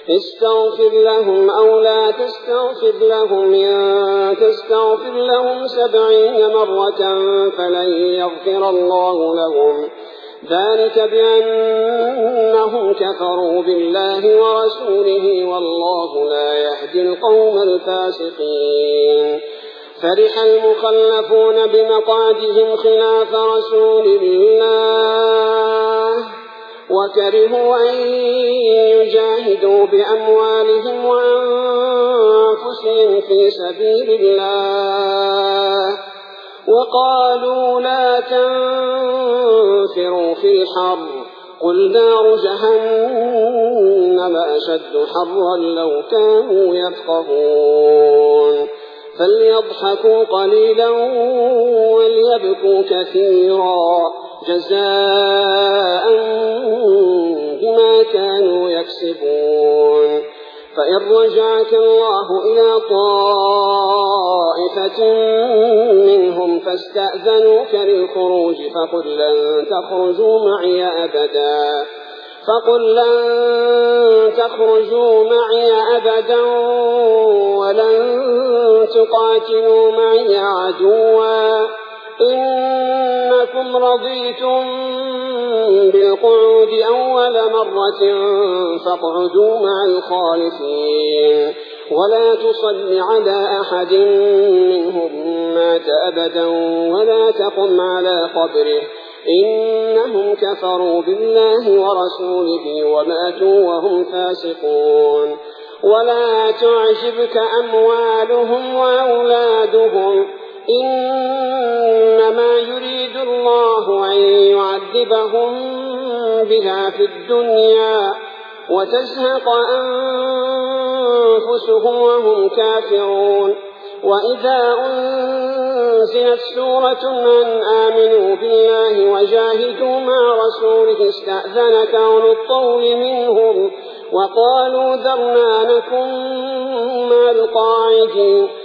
استغفر لهم أو لا تستغفر لهم إن تستغفر لهم 70 مرة فلن يغفر الله لهم ذلك بأنهم كفروا بالله ورسوله والله لا يهدي القوم الفاسقين. فرح المخلفون بمقعدهم خلاف رسول الله وكرهوا أن يجاهدوا بأموالهم وأنفسهم في سبيل الله وقالوا لا تنفروا في الحر قل نار جهنم أشد حرا لو كانوا يفقهون. فليضحكوا قليلا وليبكوا كثيرا جزاء بما كانوا يكسبون. فإن رجعك الله إلى طائفة منهم فاستأذنوك للخروج فقل لن تخرجوا معي أبدا ولن تقاتلوا معي عدوا إنكم رضيتم بالقعود أول مرة فاقعدوا مع الخالفين ولا تصل على أحد منهم مات أبدا ولا تقم على قبره إنهم كفروا بالله ورسوله وماتوا وهم فاسقون. ولا تعجبك أموالهم وأولادهم إنما يريد الله أن يعذبهم بها في الدنيا وتزهق أنفسهم وهم كافرون. وإذا أنزلت سورة أن آمنوا بالله وجاهدوا مع رسوله استأذنك أولو الطول منهم وقالوا ذرنا نكن مع القاعدين